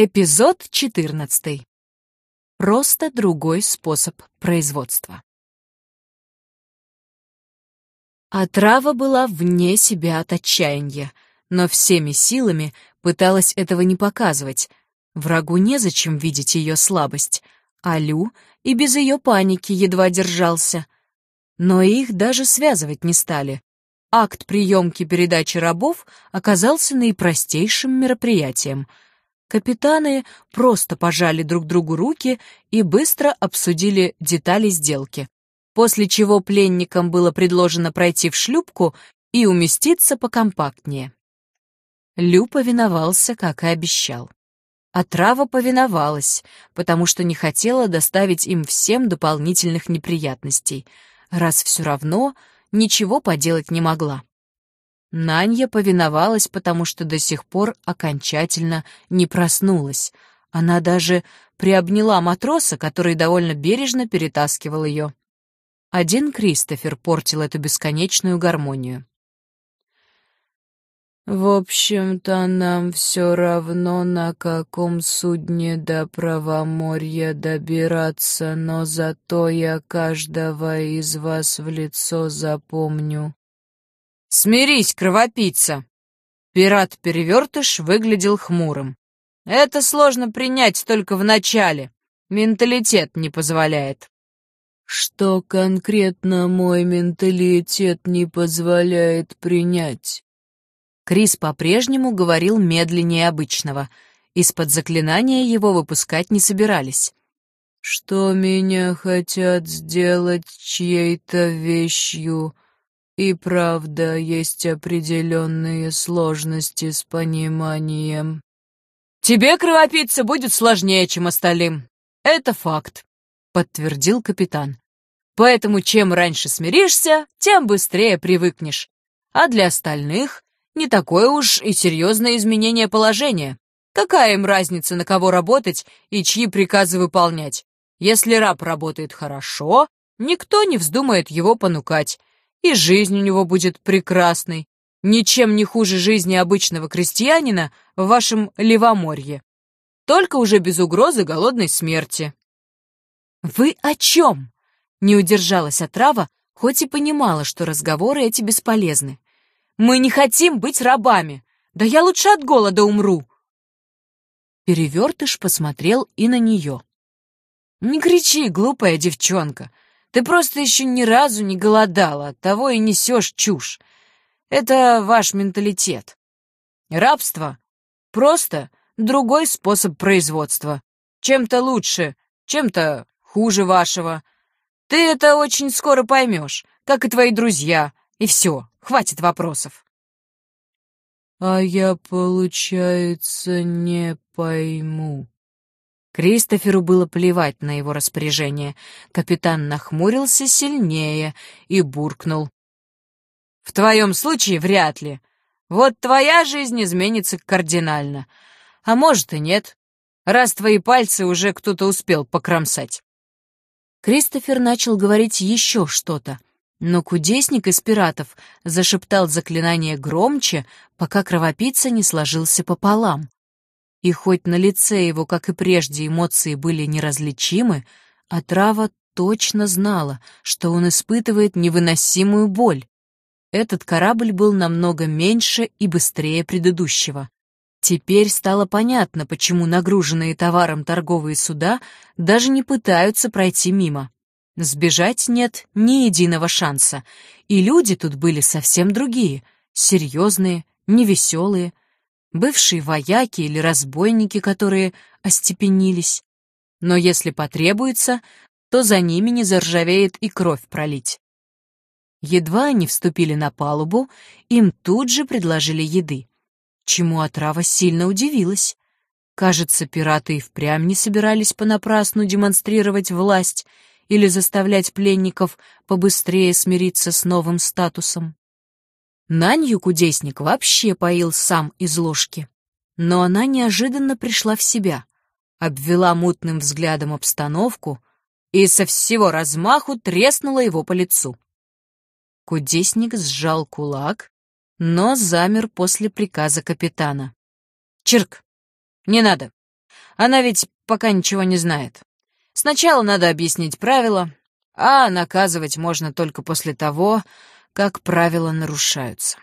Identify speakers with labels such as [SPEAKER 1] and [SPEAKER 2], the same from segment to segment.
[SPEAKER 1] Эпизод 14. Просто другой способ производства. Отрава была вне себя от отчаяния, но всеми силами пыталась этого не показывать. Врагу незачем видеть ее слабость, а Лю и без ее паники едва держался. Но их даже связывать не стали. Акт приемки передачи рабов оказался наипростейшим мероприятием — капитаны просто пожали друг другу руки и быстро обсудили детали сделки, после чего пленникам было предложено пройти в шлюпку и уместиться покомпактнее. Лю повиновался, как и обещал. Отрава повиновалась, потому что не хотела доставить им всем дополнительных неприятностей, раз все равно ничего поделать не могла. Нанья повиновалась, потому что до сих пор окончательно не проснулась. Она даже приобняла матроса, который довольно бережно перетаскивал ее. Один Кристофер портил эту бесконечную гармонию. «В общем-то, нам все равно, на каком судне до правоморья добираться, но зато я каждого из вас в лицо запомню». «Смирись, кровопийца!» Пират-перевертыш выглядел хмурым. «Это сложно принять только в начале. Менталитет не позволяет».
[SPEAKER 2] «Что конкретно мой менталитет не позволяет принять?»
[SPEAKER 1] Крис по-прежнему говорил медленнее обычного. Из-под заклинания его выпускать не собирались.
[SPEAKER 2] «Что меня хотят сделать чьей-то вещью?» И правда, есть определенные сложности с пониманием.
[SPEAKER 1] «Тебе, кровопийца, будет сложнее, чем остальным. Это факт», — подтвердил капитан. «Поэтому чем раньше смиришься, тем быстрее привыкнешь. А для остальных не такое уж и серьезное изменение положения. Какая им разница, на кого работать и чьи приказы выполнять? Если раб работает хорошо, никто не вздумает его понукать. И жизнь у него будет прекрасной, ничем не хуже жизни обычного крестьянина в вашем Левоморье. Только уже без угрозы голодной смерти». «Вы о чем?» — не удержалась отрава, хоть и понимала, что разговоры эти бесполезны. «Мы не хотим быть рабами. Да я лучше от голода умру». Перевертыш посмотрел и на нее. «Не кричи, глупая девчонка. Ты просто еще ни разу не голодала, оттого и несешь чушь. Это ваш менталитет. Рабство — просто другой способ производства. Чем-то лучше, чем-то хуже вашего. Ты это очень скоро поймешь, как и твои друзья. И все, хватит вопросов».
[SPEAKER 2] «А я, получается, не пойму».
[SPEAKER 1] Кристоферу было плевать на его распоряжение. Капитан нахмурился сильнее и буркнул. «В твоем случае вряд ли. Вот твоя жизнь изменится кардинально. А может и нет, раз твои пальцы уже кто-то успел покромсать». Кристофер начал говорить еще что-то, но кудесник из пиратов зашептал заклинание громче, пока кровопийца не сложился пополам. И хоть на лице его, как и прежде, эмоции были неразличимы, отрава точно знала, что он испытывает невыносимую боль. Этот корабль был намного меньше и быстрее предыдущего. Теперь стало понятно, почему нагруженные товаром торговые суда даже не пытаются пройти мимо. Сбежать нет ни единого шанса, и люди тут были совсем другие, серьезные, невеселые, бывшие вояки или разбойники, которые остепенились. Но если потребуется, то за ними не заржавеет и кровь пролить. Едва они вступили на палубу, им тут же предложили еды, чему отрава сильно удивилась. Кажется, пираты и впрямь не собирались понапрасну демонстрировать власть или заставлять пленников побыстрее смириться с новым статусом. Нанью кудесник вообще поил сам из ложки. Но она неожиданно пришла в себя, обвела мутным взглядом обстановку и со всего размаху треснула его по лицу. Кудесник сжал кулак, но замер после приказа капитана. «Чирк! Не надо! Она ведь пока ничего не знает. Сначала надо объяснить правила, а наказывать можно только после того, как правила нарушаются.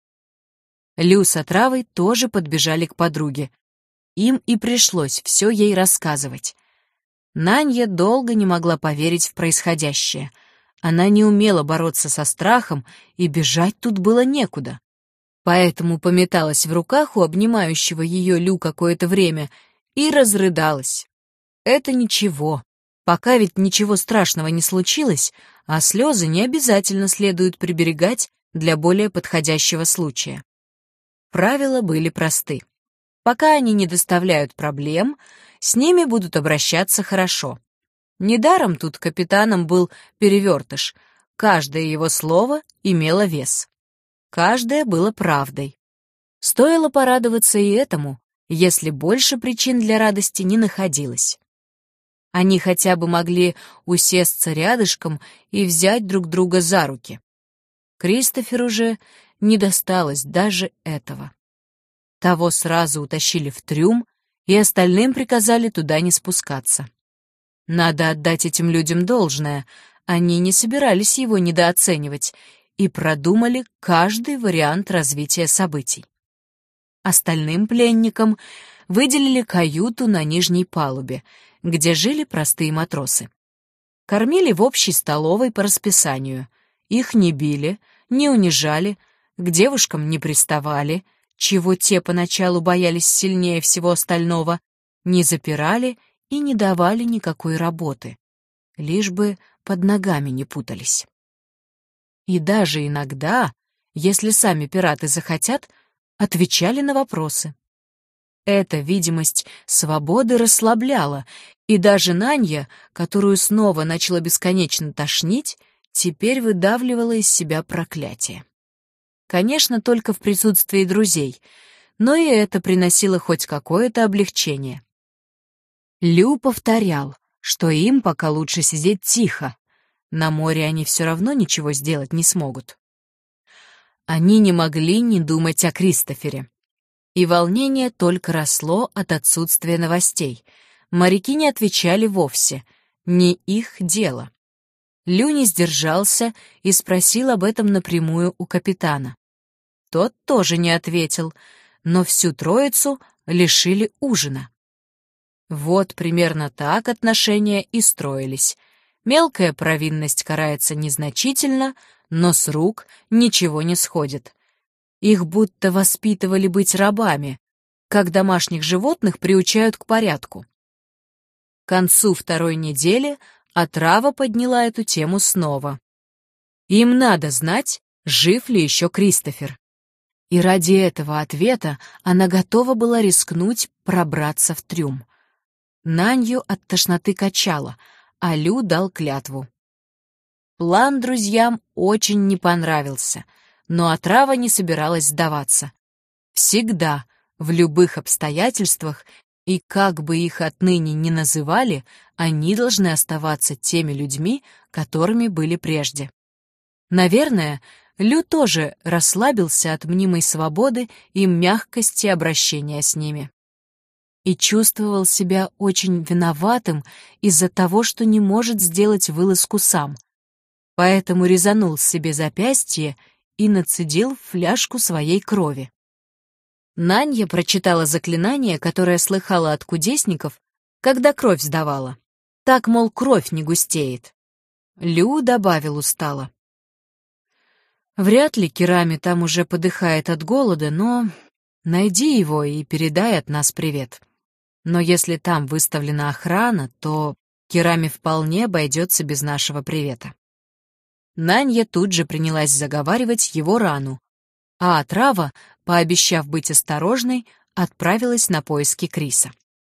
[SPEAKER 1] Лю с отравой тоже подбежали к подруге. Им и пришлось все ей рассказывать. Нанья долго не могла поверить в происходящее. Она не умела бороться со страхом, и бежать тут было некуда. Поэтому пометалась в руках у обнимающего ее Лю какое-то время и разрыдалась. Это ничего. Пока ведь ничего страшного не случилось, а слезы не обязательно следует приберегать для более подходящего случая. Правила были просты. Пока они не доставляют проблем, с ними будут обращаться хорошо. Недаром тут капитаном был Перевертыш. Каждое его слово имело вес. Каждое было правдой. Стоило порадоваться и этому, если больше причин для радости не находилось. Они хотя бы могли усесться рядышком и взять друг друга за руки. Кристоферу же не досталось даже этого. Того сразу утащили в трюм, и остальным приказали туда не спускаться. Надо отдать этим людям должное, они не собирались его недооценивать и продумали каждый вариант развития событий. Остальным пленникам выделили каюту на нижней палубе, где жили простые матросы. Кормили в общей столовой по расписанию. Их не били, не унижали, к девушкам не приставали, чего те поначалу боялись сильнее всего остального, не запирали и не давали никакой работы, лишь бы под ногами не путались. И даже иногда, если сами пираты захотят, отвечали на вопросы. Эта видимость свободы расслабляла, и даже Нанья, которую снова начала бесконечно тошнить, теперь выдавливала из себя проклятие. Конечно, только в присутствии друзей, но и это приносило хоть какое-то облегчение. Лю повторял, что им пока лучше сидеть тихо. На море они все равно ничего сделать не смогут. Они не могли не думать о Кристофере. И волнение только росло от отсутствия новостей. Моряки не отвечали вовсе, не их дело. Лю не сдержался и спросил об этом напрямую у капитана. Тот тоже не ответил, но всю троицу лишили ужина. Вот примерно так отношения и строились. Мелкая провинность карается незначительно, но с рук ничего не сходит. Их будто воспитывали быть рабами, как домашних животных приучают к порядку. К концу второй недели отрава подняла эту тему снова. Им надо знать, жив ли еще Кристофер. И ради этого ответа она готова была рискнуть пробраться в трюм. Нанью от тошноты качала, а Лю дал клятву. План друзьям очень не понравился, но отрава не собиралась сдаваться. Всегда, в любых обстоятельствах, и как бы их отныне ни называли, они должны оставаться теми людьми, которыми были прежде. Наверное, Лю тоже расслабился от мнимой свободы и мягкости обращения с ними. И чувствовал себя очень виноватым из-за того, что не может сделать вылазку сам. Поэтому резанул себе запястье и нацедил в фляжку своей крови. Нанья прочитала заклинание, которое слыхала от кудесников, когда кровь сдавала. Так, мол, кровь не густеет. Лю добавил устало. Вряд ли Керами там уже подыхает от голода, но найди его и передай от нас привет. Но если там выставлена охрана, то Керами вполне обойдется без нашего привета. Нанья тут же принялась заговаривать его рану, а отрава, пообещав быть осторожной, отправилась на поиски Криса.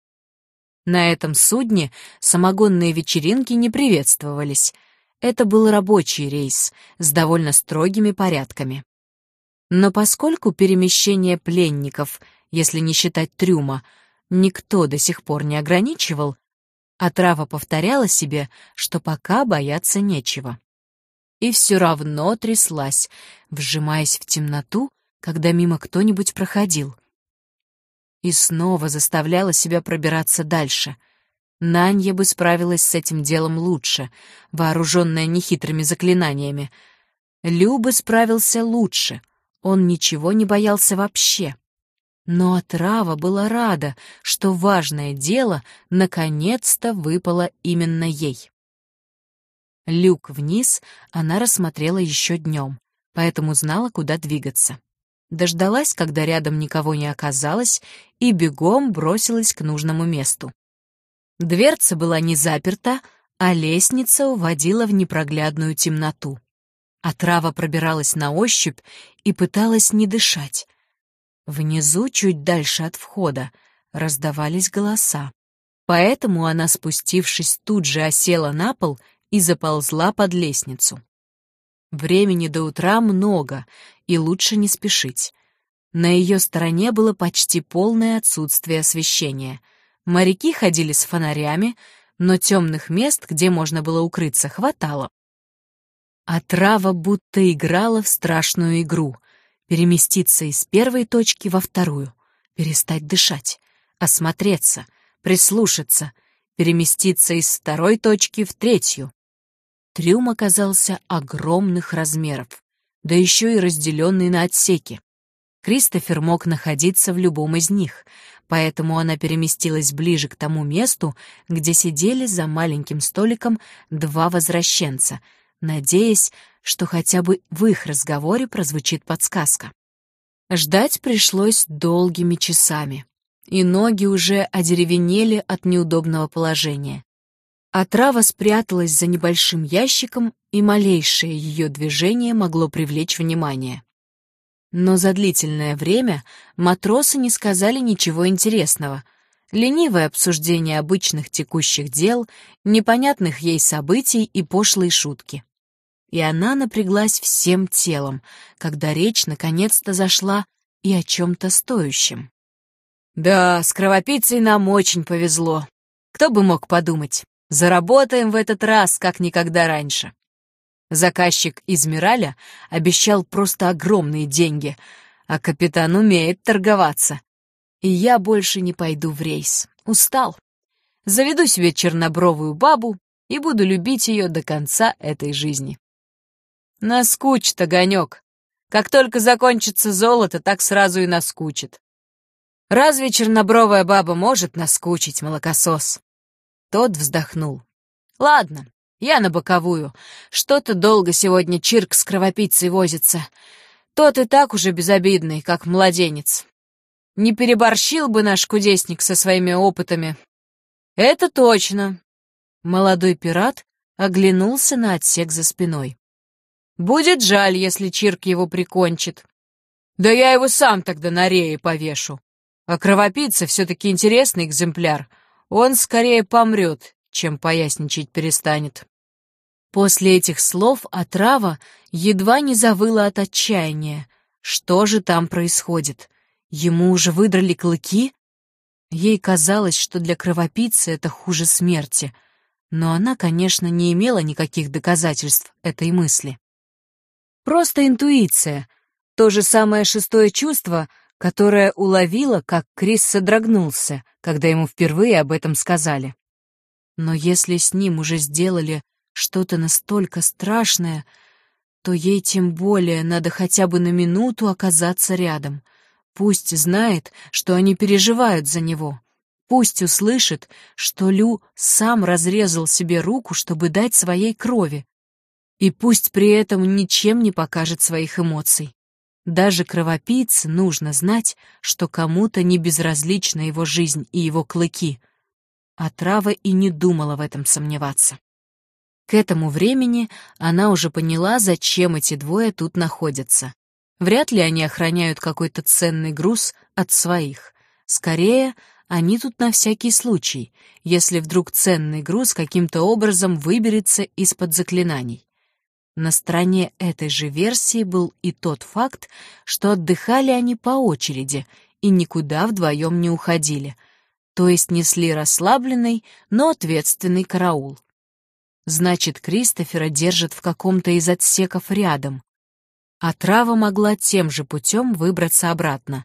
[SPEAKER 1] На этом судне самогонные вечеринки не приветствовались. Это был рабочий рейс с довольно строгими порядками. Но поскольку перемещение пленников, если не считать трюма, никто до сих пор не ограничивал, отрава повторяла себе, что пока бояться нечего. И все равно тряслась, вжимаясь в темноту, когда мимо кто-нибудь проходил. и снова заставляла себя пробираться дальше. Нанья бы справилась с этим делом лучше, вооруженная нехитрыми заклинаниями. Лю бы справился лучше, он ничего не боялся вообще. Но отрава была рада, что важное дело наконец-то выпало именно ей. Люк вниз она рассмотрела еще днем, поэтому знала, куда двигаться. Дождалась, когда рядом никого не оказалось, и бегом бросилась к нужному месту. Дверца была не заперта, а лестница уводила в непроглядную темноту. Отрава пробиралась на ощупь и пыталась не дышать. Внизу, чуть дальше от входа, раздавались голоса. Поэтому она, спустившись, тут же осела на пол и заползла под лестницу. Времени до утра много, и лучше не спешить. На ее стороне было почти полное отсутствие освещения. Моряки ходили с фонарями, но темных мест, где можно было укрыться, хватало. Отрава будто играла в страшную игру. Переместиться из первой точки во вторую, перестать дышать, осмотреться, прислушаться, переместиться из второй точки в третью. Трюм оказался огромных размеров, да еще и разделенный на отсеки. Кристофер мог находиться в любом из них, поэтому она переместилась ближе к тому месту, где сидели за маленьким столиком два возвращенца, надеясь, что хотя бы в их разговоре прозвучит подсказка. Ждать пришлось долгими часами, и ноги уже одеревенели от неудобного положения. Отрава спряталась за небольшим ящиком, и малейшее ее движение могло привлечь внимание. Но за длительное время матросы не сказали ничего интересного. Ленивое обсуждение обычных текущих дел, непонятных ей событий и пошлые шутки. И она напряглась всем телом, когда речь наконец-то зашла и о чем-то стоящем. «Да, с кровопийцей нам очень повезло. Кто бы мог подумать, заработаем в этот раз, как никогда раньше». Заказчик из Мираля обещал просто огромные деньги, а капитан умеет торговаться. И я больше не пойду в рейс. Устал. Заведу себе чернобровую бабу и буду любить ее до конца этой жизни. Наскучит огонек. Как только закончится золото, так сразу и наскучит. Разве чернобровая баба может наскучить, молокосос? Тот вздохнул. Ладно, я на боковую. Что-то долго сегодня Чирк с кровопийцей возится. Тот и так уже безобидный, как младенец. Не переборщил бы наш кудесник со своими опытами. Это точно. Молодой пират оглянулся на отсек за спиной. Будет жаль, если Чирк его прикончит. Да я его сам тогда на рее повешу. А кровопийца все-таки интересный экземпляр. Он скорее помрет, чем поясничать перестанет. После этих слов отрава едва не завыла от отчаяния. Что же там происходит? Ему уже выдрали клыки? Ей казалось, что для кровопийцы это хуже смерти. Но она, конечно, не имела никаких доказательств этой мысли. Просто интуиция, то же самое шестое чувство, которое уловило, как Крис содрогнулся, когда ему впервые об этом сказали. Но если с ним уже сделали что-то настолько страшное, то ей тем более надо хотя бы на минуту оказаться рядом. Пусть знает, что они переживают за него. Пусть услышит, что Лю сам разрезал себе руку, чтобы дать своей крови. И пусть при этом ничем не покажет своих эмоций. Даже кровопийце нужно знать, что кому-то не безразлична его жизнь и его клыки. Отрава и не думала в этом сомневаться. К этому времени она уже поняла, зачем эти двое тут находятся. Вряд ли они охраняют какой-то ценный груз от своих. Скорее, они тут на всякий случай, если вдруг ценный груз каким-то образом выберется из-под заклинаний. На стороне этой же версии был и тот факт, что отдыхали они по очереди и никуда вдвоем не уходили, то есть несли расслабленный, но ответственный караул. Значит, Кристофера держат в каком-то из отсеков рядом. Отрава могла тем же путем выбраться обратно.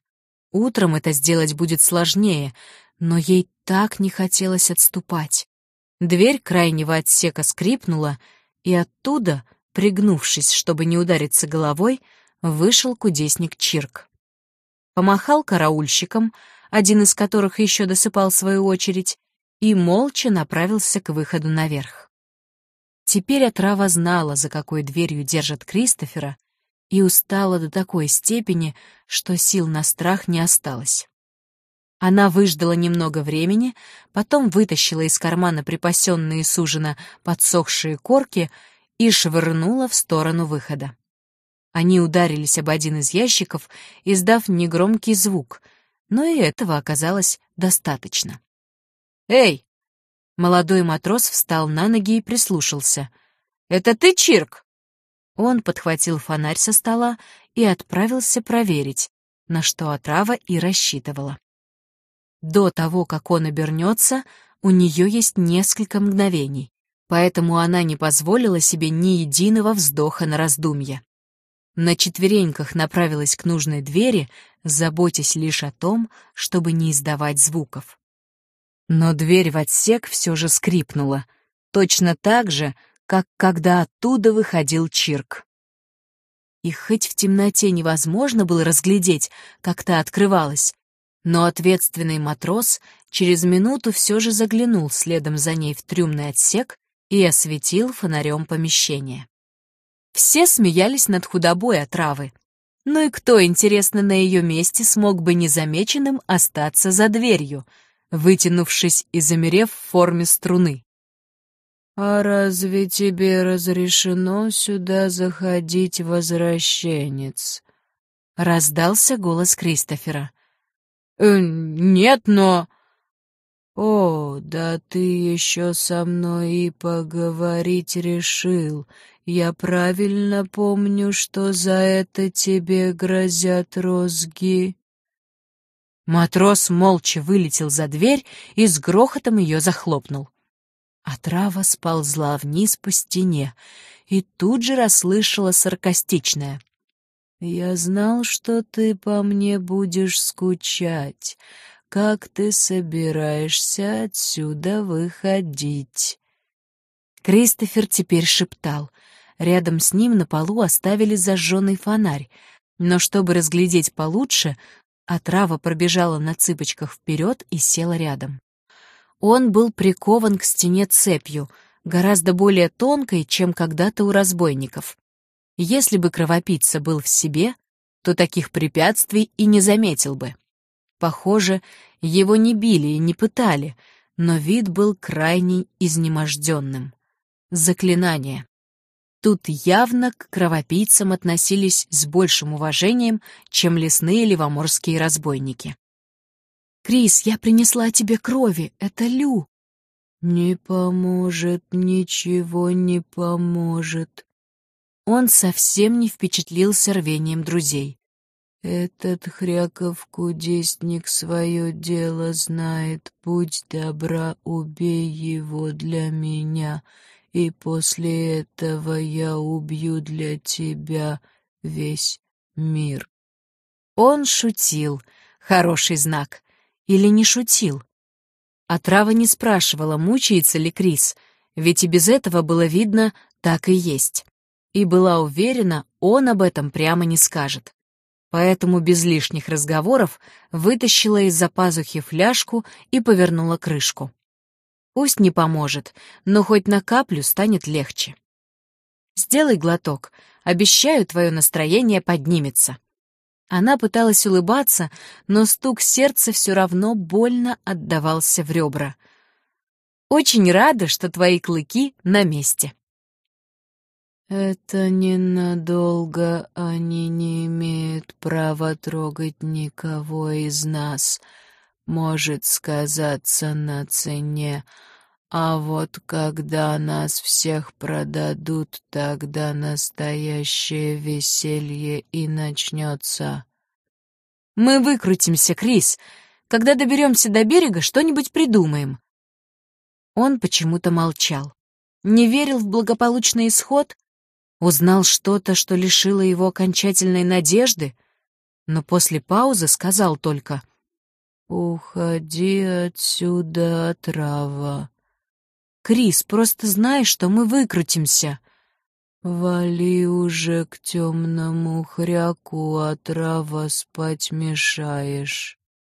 [SPEAKER 1] Утром это сделать будет сложнее, но ей так не хотелось отступать. Дверь крайнего отсека скрипнула, и оттуда, пригнувшись, чтобы не удариться головой, вышел кудесник Чирк. Помахал караульщикам, один из которых еще досыпал свою очередь, и молча направился к выходу наверх. Теперь отрава знала, за какой дверью держат Кристофера, и устала до такой степени, что сил на страх не осталось. Она выждала немного времени, потом вытащила из кармана припасенные с ужина подсохшие корки и швырнула в сторону выхода. Они ударились об один из ящиков, издав негромкий звук, но и этого оказалось достаточно. «Эй!» Молодой матрос встал на ноги и прислушался. «Это ты, Чирк?» Он подхватил фонарь со стола и отправился проверить, на что отрава и рассчитывала. До того, как он обернется, у нее есть несколько мгновений, поэтому она не позволила себе ни единого вздоха на раздумье. На четвереньках направилась к нужной двери, заботясь лишь о том, чтобы не издавать звуков. Но дверь в отсек все же скрипнула, точно так же, как когда оттуда выходил Чирк. И хоть в темноте невозможно было разглядеть, как та открывалась, но ответственный матрос через минуту все же заглянул следом за ней в трюмный отсек и осветил фонарем помещение. Все смеялись над худобой отравы. Ну и кто, интересно, на ее месте смог бы незамеченным остаться за дверью, вытянувшись и замерев в форме струны?
[SPEAKER 2] «А разве тебе разрешено сюда заходить, возвращенец?»
[SPEAKER 1] — раздался голос Кристофера.
[SPEAKER 2] «Нет, но...» «О, да ты еще со мной и поговорить решил. Я правильно помню, что за это тебе грозят розги».
[SPEAKER 1] Матрос молча вылетел за дверь и с грохотом ее захлопнул. Отрава сползла вниз по стене и тут же расслышала саркастичное:
[SPEAKER 2] «Я знал, что ты по мне будешь скучать. Как ты собираешься отсюда выходить?»
[SPEAKER 1] Кристофер теперь шептал. Рядом с ним на полу оставили зажженный фонарь, но чтобы разглядеть получше, отрава пробежала на цыпочках вперед и села рядом. Он был прикован к стене цепью, гораздо более тонкой, чем когда-то у разбойников. Если бы кровопийца был в себе, то таких препятствий и не заметил бы. Похоже, его не били и не пытали, но вид был крайне изнеможденным. Заклинание. Тут явно к кровопийцам относились с большим уважением, чем лесные ливоморские разбойники. «Крис, я принесла тебе крови, это Лю».
[SPEAKER 2] «Не поможет, ничего не поможет».
[SPEAKER 1] Он совсем не впечатлился рвением друзей.
[SPEAKER 2] «Этот Хряков-кудесник свое дело знает. Будь добра, убей его для меня, и после этого я убью для тебя весь мир».
[SPEAKER 1] Он шутил. Хороший знак. Или не шутил? Отрава не спрашивала, мучается ли Крис, ведь и без этого было видно, так и есть. И была уверена, он об этом прямо не скажет. Поэтому без лишних разговоров вытащила из-за пазухи фляжку и повернула крышку. Пусть не поможет, но хоть на каплю станет легче. «Сделай глоток, обещаю, твое настроение поднимется». Она пыталась улыбаться, но стук сердца все равно больно отдавался в ребра. «Очень рада, что твои клыки на месте».
[SPEAKER 2] «Это ненадолго, они не имеют права трогать никого из нас. Может сказаться на цене, а вот когда нас всех продадут, тогда настоящее веселье и начнется».
[SPEAKER 1] «Мы выкрутимся, Крис. Когда доберемся до берега, что-нибудь придумаем». Он почему-то молчал. Не верил в благополучный исход? Узнал что-то, что лишило его окончательной надежды? но после паузы сказал только:
[SPEAKER 2] «Уходи отсюда, отрава.
[SPEAKER 1] «Крис, просто знай, что мы выкрутимся».
[SPEAKER 2] Вали уже к темному хряку, отрава, спать мешаешь».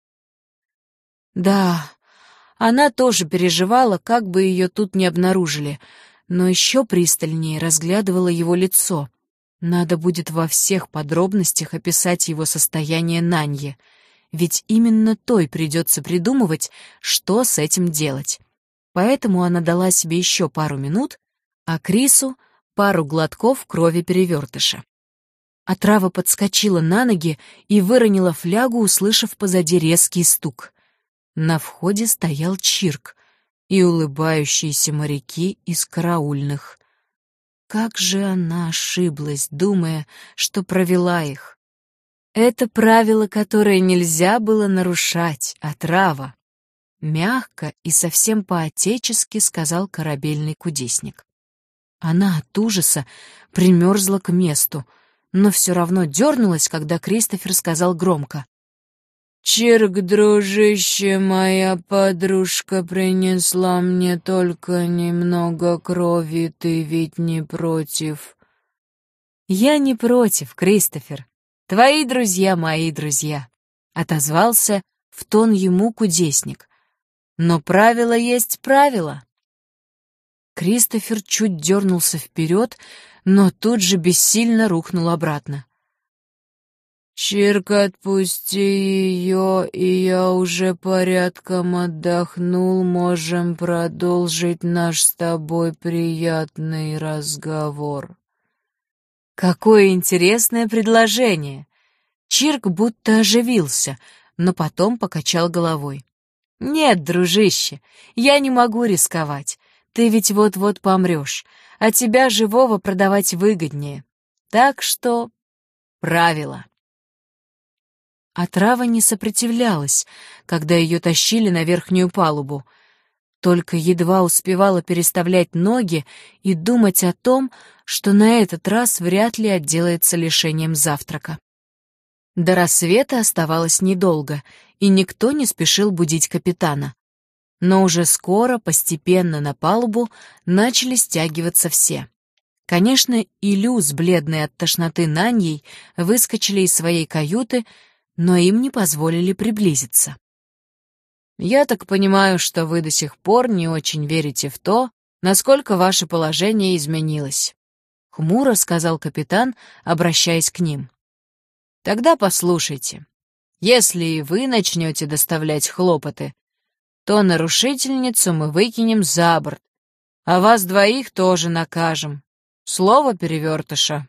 [SPEAKER 1] Да, она тоже переживала, как бы ее тут не обнаружили, но еще пристальнее разглядывала его лицо. Надо будет во всех подробностях описать его состояние Нанье, ведь именно той придется придумывать, что с этим делать. Поэтому она дала себе еще пару минут, а Крису — пару глотков крови перевертыша. Отрава подскочила на ноги и выронила флягу, услышав позади резкий стук. На входе стоял Чирк и улыбающиеся моряки из караульных. Как же она ошиблась, думая, что провела их. Это правило, которое нельзя было нарушать, отрава. Мягко и совсем по-отечески сказал корабельный кудесник. Она от ужаса примерзла к месту, но все равно дернулась, когда Кристофер сказал громко:
[SPEAKER 2] «Чирк, дружище, моя подружка принесла мне только немного крови, ты ведь не против?»
[SPEAKER 1] «Я не против, Кристофер. Твои друзья — мои друзья», — отозвался в тон ему кудесник. «Но правило есть правило». Кристофер чуть дернулся вперед, но тут же бессильно рухнул обратно.
[SPEAKER 2] «Чирк, отпусти ее, и я уже порядком отдохнул, можем продолжить наш с тобой приятный разговор».
[SPEAKER 1] Какое интересное предложение! Чирк будто оживился, но потом покачал головой. «Нет, дружище, я не могу рисковать. Ты ведь вот-вот помрешь, а тебя живого продавать выгоднее. Так что правило». Отрава не сопротивлялась, когда ее тащили на верхнюю палубу, только едва успевала переставлять ноги и думать о том, что на этот раз вряд ли отделается лишением завтрака. До рассвета оставалось недолго, и никто не спешил будить капитана. Но уже скоро, постепенно на палубу начали стягиваться все. Конечно, и Люс, бледный от тошноты Наньей, выскочили из своей каюты, но им не позволили приблизиться. «Я так понимаю, что вы до сих пор не очень верите в то, насколько ваше положение изменилось», — хмуро сказал капитан, обращаясь к ним. «Тогда послушайте. Если и вы начнете доставлять хлопоты, то нарушительницу мы выкинем за борт, а вас двоих тоже накажем. Слово перевертыша».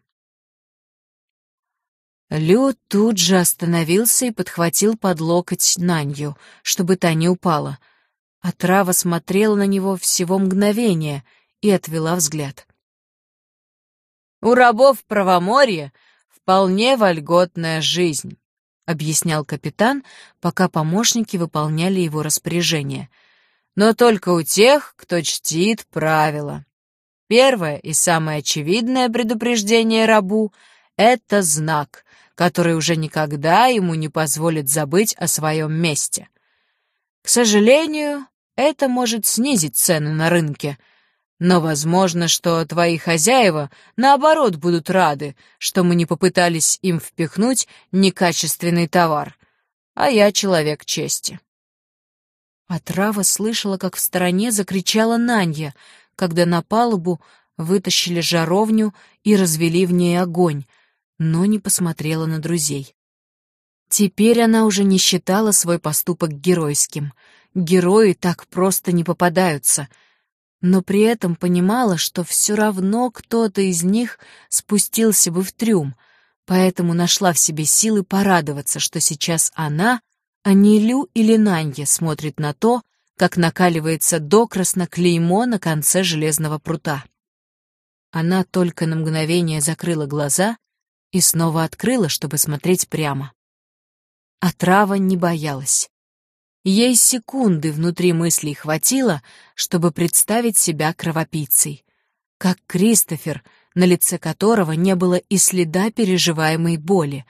[SPEAKER 1] Лю тут же остановился и подхватил под локоть Нанью, чтобы та не упала. Отрава смотрела на него всего мгновение и отвела взгляд. «У рабов правоморья вполне вольготная жизнь», — объяснял капитан, пока помощники выполняли его распоряжение. «Но только у тех, кто чтит правила. Первое и самое очевидное предупреждение рабу — это знак, который уже никогда ему не позволит забыть о своем месте. К сожалению, это может снизить цены на рынке, но возможно, что твои хозяева, наоборот, будут рады, что мы не попытались им впихнуть некачественный товар, а я человек чести». Отрава слышала, как в стороне закричала Нанья, когда на палубу вытащили жаровню и развели в ней огонь, но не посмотрела на друзей. Теперь она уже не считала свой поступок геройским. Герои так просто не попадаются, но при этом понимала, что все равно кто-то из них спустился бы в трюм, поэтому нашла в себе силы порадоваться, что сейчас она, а не Лю или Нанья, смотрит на то, как накаливается докрасно клеймо на конце железного прута. Она только на мгновение закрыла глаза и снова открыла, чтобы смотреть прямо. Отрава не боялась. Ей секунды внутри мыслей хватило, чтобы представить себя кровопийцей, как Кристофер, на лице которого не было и следа переживаемой боли,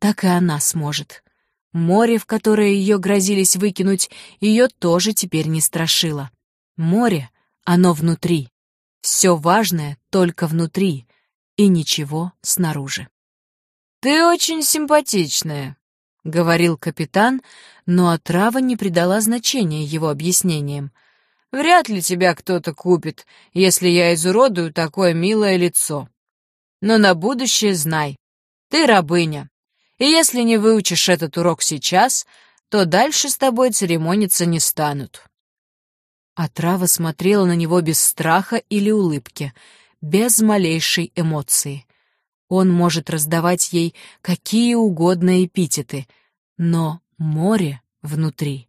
[SPEAKER 1] так и она сможет. Море, в которое ее грозились выкинуть, ее тоже теперь не страшило. Море, оно внутри. Все важное только внутри, и ничего снаружи. «Ты очень симпатичная», — говорил капитан, но отрава не придала значения его объяснениям. «Вряд ли тебя кто-то купит, если я изуродую такое милое лицо. Но на будущее знай, ты рабыня, и если не выучишь этот урок сейчас, то дальше с тобой церемониться не станут». Отрава смотрела на него без страха или улыбки, без малейшей эмоции. Он может раздавать ей какие угодно эпитеты, но море внутри.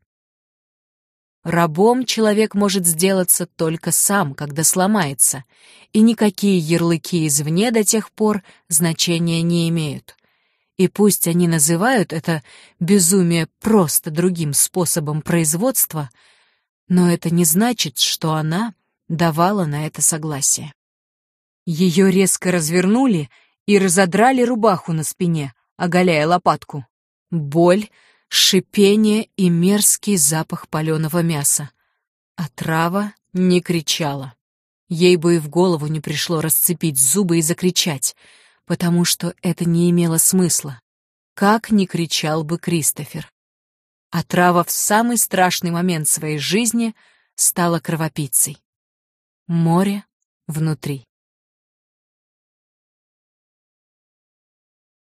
[SPEAKER 1] Рабом человек может сделаться только сам, когда сломается, и никакие ярлыки извне до тех пор значения не имеют. И пусть они называют это безумие просто другим способом производства, но это не значит, что она давала на это согласие. Ее резко развернули и разодрали рубаху на спине, оголяя лопатку. Боль, шипение и мерзкий запах паленого мяса. Отрава не кричала. Ей бы и в голову не пришло расцепить зубы и закричать, потому что это не имело смысла. Как ни кричал бы Кристофер. Отрава в самый страшный момент своей жизни стала кровопийцей. Море внутри.